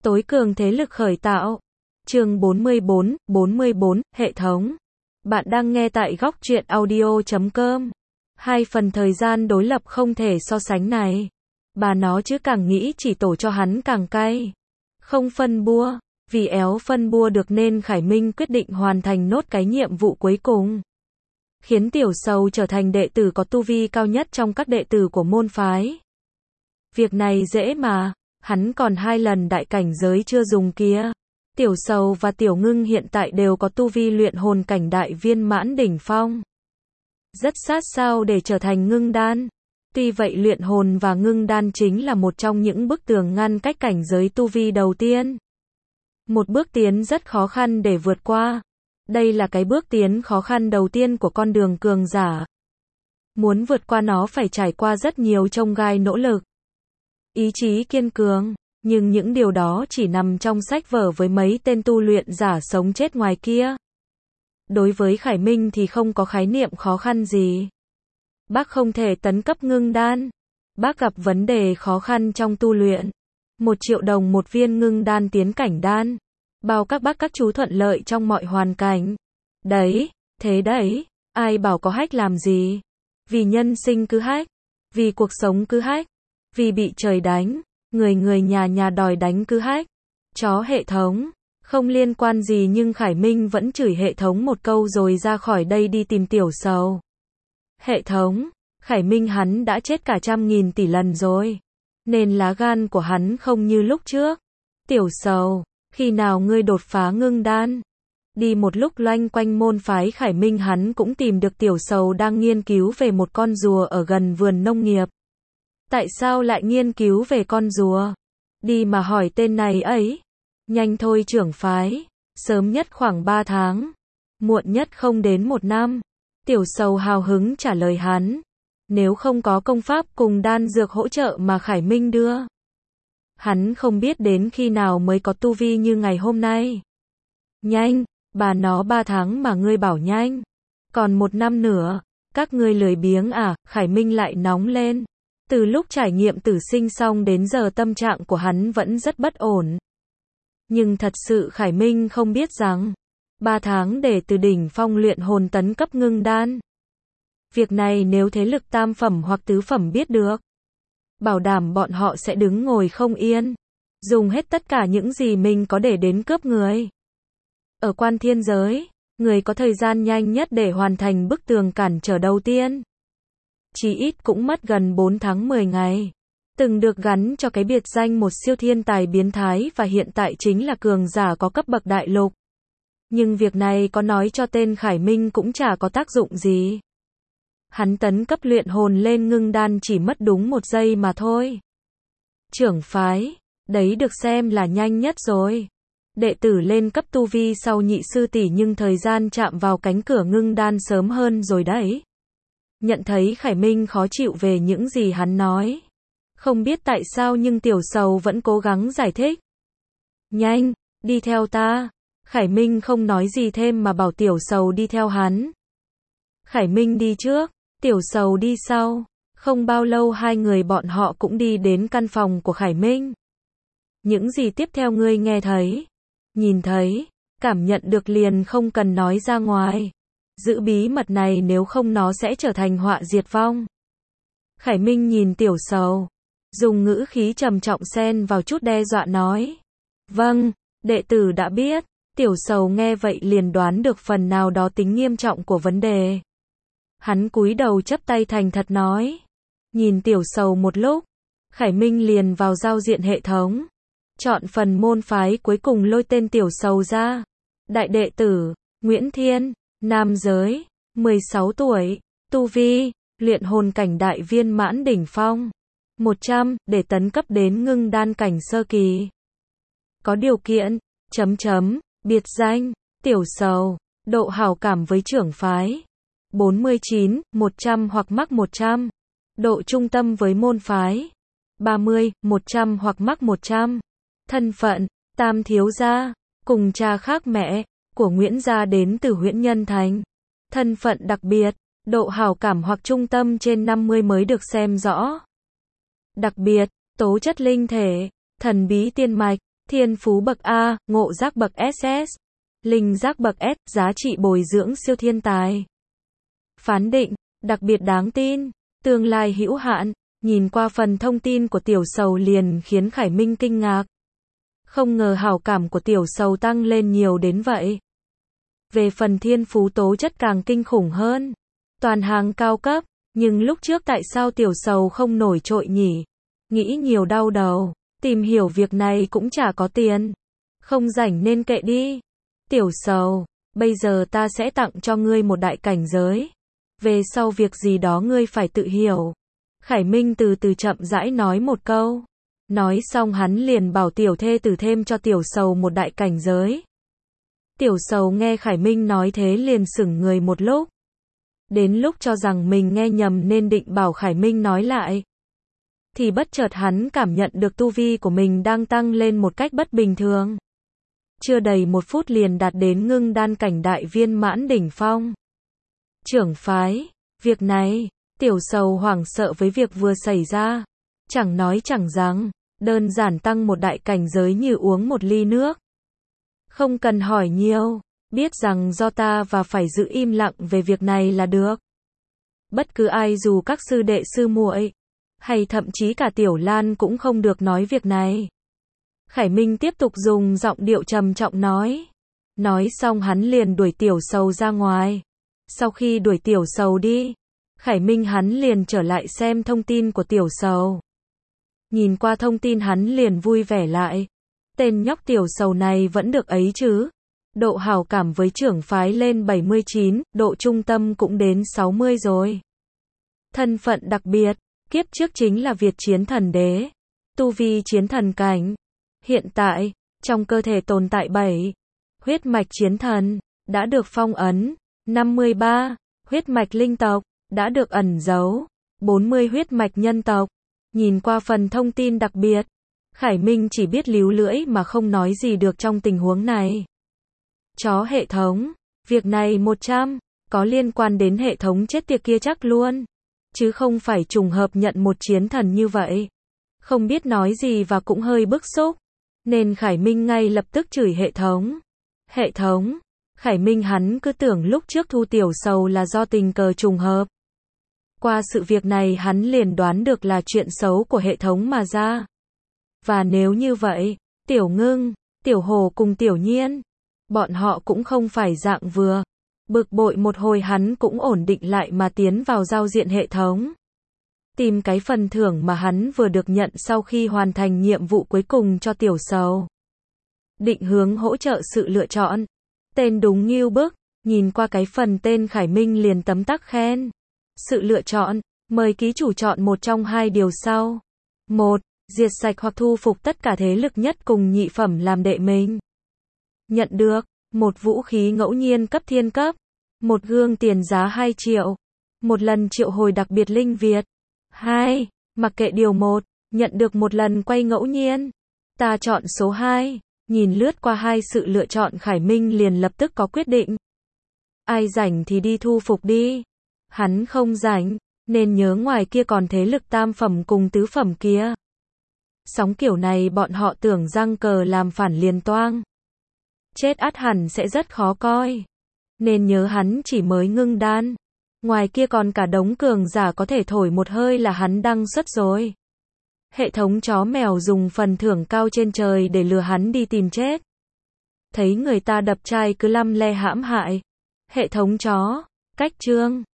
Tối cường thế lực khởi tạo. Chương 44, hệ thống. Bạn đang nghe tại góc truyện audio.com. Hai phần thời gian đối lập không thể so sánh này. Bà nó chứ càng nghĩ chỉ tổ cho hắn càng cay. Không phân bua, vì éo phân bua được nên Khải Minh quyết định hoàn thành nốt cái nhiệm vụ cuối cùng. Khiến Tiểu Sầu trở thành đệ tử có tu vi cao nhất trong các đệ tử của môn phái. Việc này dễ mà, hắn còn 2 lần đại cảnh giới chưa dùng kia. Tiểu Sầu và Tiểu Ngưng hiện tại đều có tu vi luyện hồn cảnh đại viên mãn đỉnh phong. Rất sát sao để trở thành ngưng đan. Tuy vậy luyện hồn và ngưng đan chính là một trong những bức tường ngăn cách cảnh giới tu vi đầu tiên. Một bước tiến rất khó khăn để vượt qua. Đây là cái bước tiến khó khăn đầu tiên của con đường cường giả. Muốn vượt qua nó phải trải qua rất nhiều chông gai nỗ lực. Ý chí kiên cường, nhưng những điều đó chỉ nằm trong sách vở với mấy tên tu luyện giả sống chết ngoài kia. Đối với Khải Minh thì không có khái niệm khó khăn gì. Bác không thể tấn cấp ngưng đan. Bác gặp vấn đề khó khăn trong tu luyện. 1 triệu đồng một viên ngưng đan tiến cảnh đan. Bao các bác các chú thuận lợi trong mọi hoàn cảnh. Đấy, thế đấy, ai bảo có hách làm gì. Vì nhân sinh cứ hách. Vì cuộc sống cứ hách. Vì bị trời đánh, người nhà đòi đánh cứ hách. Chó hệ thống, không liên quan gì nhưng Khải Minh vẫn chửi hệ thống một câu rồi ra khỏi đây đi tìm Tiểu Sầu. Hệ thống, Khải Minh hắn đã chết cả 100.000 tỷ lần rồi. Nên lá gan của hắn không như lúc trước. Tiểu Sầu, khi nào ngươi đột phá ngưng đan? Đi một lúc loanh quanh môn phái Khải Minh hắn cũng tìm được Tiểu Sầu đang nghiên cứu về một con rùa ở gần vườn nông nghiệp. Tại sao lại nghiên cứu về con rùa? Đi mà hỏi tên này ấy. Nhanh thôi trưởng phái. Sớm nhất khoảng 3 tháng. Muộn nhất không đến 1 năm. Tiểu Sầu hào hứng trả lời hắn. Nếu không có công pháp cùng đan dược hỗ trợ mà Khải Minh đưa. Hắn không biết đến khi nào mới có tu vi như ngày hôm nay. Nhanh, bà nó 3 tháng mà ngươi bảo nhanh. Còn 1 năm nữa, các ngươi lười biếng à? Khải Minh lại nóng lên. Từ lúc trải nghiệm tử sinh xong đến giờ tâm trạng của hắn vẫn rất bất ổn. Nhưng thật sự Khải Minh không biết rằng 3 tháng để từ đỉnh phong luyện hồn tấn cấp ngưng đan. Việc này nếu thế lực tam phẩm hoặc tứ phẩm biết được, bảo đảm bọn họ sẽ đứng ngồi không yên. Dùng hết tất cả những gì mình có để đến cướp người. Ở quan thiên giới, người có thời gian nhanh nhất để hoàn thành bức tường cản trở đầu tiên. Chỉ ít cũng mất gần 4 tháng 10 ngày. Từng được gắn cho cái biệt danh một siêu thiên tài biến thái và hiện tại chính là cường giả có cấp bậc đại lục. Nhưng việc này có nói cho tên Khải Minh cũng chả có tác dụng gì. Hắn tấn cấp luyện hồn lên ngưng đan chỉ mất đúng 1 giây mà thôi. Trưởng phái, đấy được xem là nhanh nhất rồi. Đệ tử lên cấp tu vi sau nhị sư tỷ nhưng thời gian chạm vào cánh cửa ngưng đan sớm hơn rồi đấy. Nhận thấy Khải Minh khó chịu về những gì hắn nói. Không biết tại sao nhưng Tiểu Sầu vẫn cố gắng giải thích. Nhanh, đi theo ta. Khải Minh không nói gì thêm mà bảo Tiểu Sầu đi theo hắn. Khải Minh đi trước, Tiểu Sầu đi sau. Không bao lâu hai người bọn họ cũng đi đến căn phòng của Khải Minh. Những gì tiếp theo ngươi nghe thấy, nhìn thấy, cảm nhận được liền không cần nói ra ngoài. Giữ bí mật này nếu không nó sẽ trở thành họa diệt vong. Khải Minh nhìn Tiểu Sầu, dùng ngữ khí trầm trọng xen vào chút đe dọa nói. Vâng, đệ tử đã biết. Tiểu Sầu nghe vậy liền đoán được phần nào đó tính nghiêm trọng của vấn đề. Hắn cúi đầu chắp tay thành thật nói. Nhìn Tiểu Sầu một lúc, Khải Minh liền vào giao diện hệ thống. Chọn phần môn phái cuối cùng lôi tên Tiểu Sầu ra. Đại đệ tử, Nguyễn Thiên, nam giới, 16 tuổi, tu vi, luyện hồn cảnh đại viên mãn đỉnh phong. 100, để tấn cấp đến ngưng đan cảnh sơ kỳ. Có điều kiện, biệt danh, Tiểu Sầu, độ hảo cảm với trưởng phái. 49, 100 hoặc mắc 100. Độ trung tâm với môn phái. 30, 100 hoặc mắc 100. Thân phận, tam thiếu gia, cùng cha khác mẹ, của Nguyễn gia đến từ huyện Nhân Thành. Thân phận đặc biệt, độ hảo cảm hoặc trung tâm trên 50 mới được xem rõ. Đặc biệt, tố chất linh thể, thần bí tiên mạch, thiên phú bậc A, ngộ giác bậc SS, linh giác bậc S, giá trị bồi dưỡng siêu thiên tài. Phán định, đặc biệt đáng tin, tương lai hữu hạn. Nhìn qua phần thông tin của tiểu sầu liền khiến Khải Minh kinh ngạc. Không ngờ hảo cảm của tiểu sầu tăng lên nhiều đến vậy. Về phần thiên phú tố chất càng kinh khủng hơn. Toàn hàng cao cấp, nhưng lúc trước tại sao tiểu sầu không nổi trội nhỉ? Nghĩ nhiều đau đầu, tìm hiểu việc này cũng chả có tiền. Không rảnh nên kệ đi. Tiểu sầu, bây giờ ta sẽ tặng cho ngươi một đại cảnh giới. Về sau việc gì đó ngươi phải tự hiểu. Khải Minh từ từ chậm rãi nói một câu. Nói xong hắn liền bảo tiểu thê tử thêm cho tiểu sầu một đại cảnh giới. Tiểu sầu nghe Khải Minh nói thế liền sững người một lúc. Đến lúc cho rằng mình nghe nhầm nên định bảo Khải Minh nói lại. Thì bất chợt hắn cảm nhận được tu vi của mình đang tăng lên một cách bất bình thường. Chưa đầy 1 phút liền đạt đến ngưng đan cảnh đại viên mãn đỉnh phong. Trưởng phái, việc này, tiểu sầu hoảng sợ với việc vừa xảy ra. Chẳng nói chẳng rằng, đơn giản tăng một đại cảnh giới như uống một ly nước. Không cần hỏi nhiều, biết rằng do ta và phải giữ im lặng về việc này là được. Bất cứ ai dù các sư đệ sư muội, hay thậm chí cả Tiểu Lan cũng không được nói việc này. Khải Minh tiếp tục dùng giọng điệu trầm trọng nói. Nói xong hắn liền đuổi tiểu sầu ra ngoài. Sau khi đuổi tiểu sầu đi, Khải Minh hắn liền trở lại xem thông tin của tiểu sầu. Nhìn qua thông tin hắn liền vui vẻ lại. Tên nhóc tiểu sầu này vẫn được ấy chứ. Độ hảo cảm với trưởng phái lên 79, độ trung tâm cũng đến 60 rồi. Thân phận đặc biệt, kiếp trước chính là Việt chiến thần đế. Tu vi chiến thần cảnh. Hiện tại, trong cơ thể tồn tại 7 huyết mạch chiến thần, đã được phong ấn. 53 huyết mạch linh tộc, đã được ẩn giấu. 40 huyết mạch nhân tộc. Nhìn qua phần thông tin đặc biệt, Khải Minh chỉ biết líu lưỡi mà không nói gì được trong tình huống này. Chó hệ thống, việc này 100, có liên quan đến hệ thống chết tiệt kia chắc luôn. Chứ không phải trùng hợp nhận một chiến thần như vậy. Không biết nói gì và cũng hơi bức xúc. Nên Khải Minh ngay lập tức chửi hệ thống. Hệ thống, Khải Minh hắn cứ tưởng lúc trước thu tiểu sầu là do tình cờ trùng hợp. Qua sự việc này hắn liền đoán được là chuyện xấu của hệ thống mà ra. Và nếu như vậy, Tiểu Ngưng, Tiểu Hồ cùng Tiểu Nhiên, bọn họ cũng không phải dạng vừa. Bực bội một hồi hắn cũng ổn định lại mà tiến vào giao diện hệ thống. Tìm cái phần thưởng mà hắn vừa được nhận sau khi hoàn thành nhiệm vụ cuối cùng cho tiểu sầu. Định hướng hỗ trợ sự lựa chọn. Tên đúng ngưu bức, nhìn qua cái phần tên Khải Minh liền tấm tắc khen. Sự lựa chọn, mời ký chủ chọn một trong hai điều sau. 1. Diệt sạch hoặc thu phục tất cả thế lực nhất cùng nhị phẩm làm đệ mình. Nhận được, một vũ khí ngẫu nhiên cấp thiên cấp. Một gương tiền giá 2 triệu. Một lần triệu hồi đặc biệt linh Việt. 2. Mặc kệ điều 1, nhận được một lần quay ngẫu nhiên. Ta chọn số 2. Nhìn lướt qua hai sự lựa chọn Khải Minh liền lập tức có quyết định. Ai rảnh thì đi thu phục đi. Hắn không rảnh, nên nhớ ngoài kia còn thế lực tam phẩm cùng tứ phẩm kia. Sóng kiểu này bọn họ tưởng răng cờ làm phản liền toang. Chết ắt hẳn sẽ rất khó coi. Nên nhớ hắn chỉ mới ngưng đan. Ngoài kia còn cả đống cường giả có thể thổi một hơi là hắn đăng xuất rồi. Hệ thống chó mèo dùng phần thưởng cao trên trời để lừa hắn đi tìm chết. Thấy người ta đập trai cứ lăm le hãm hại. Hệ thống chó, cách chương.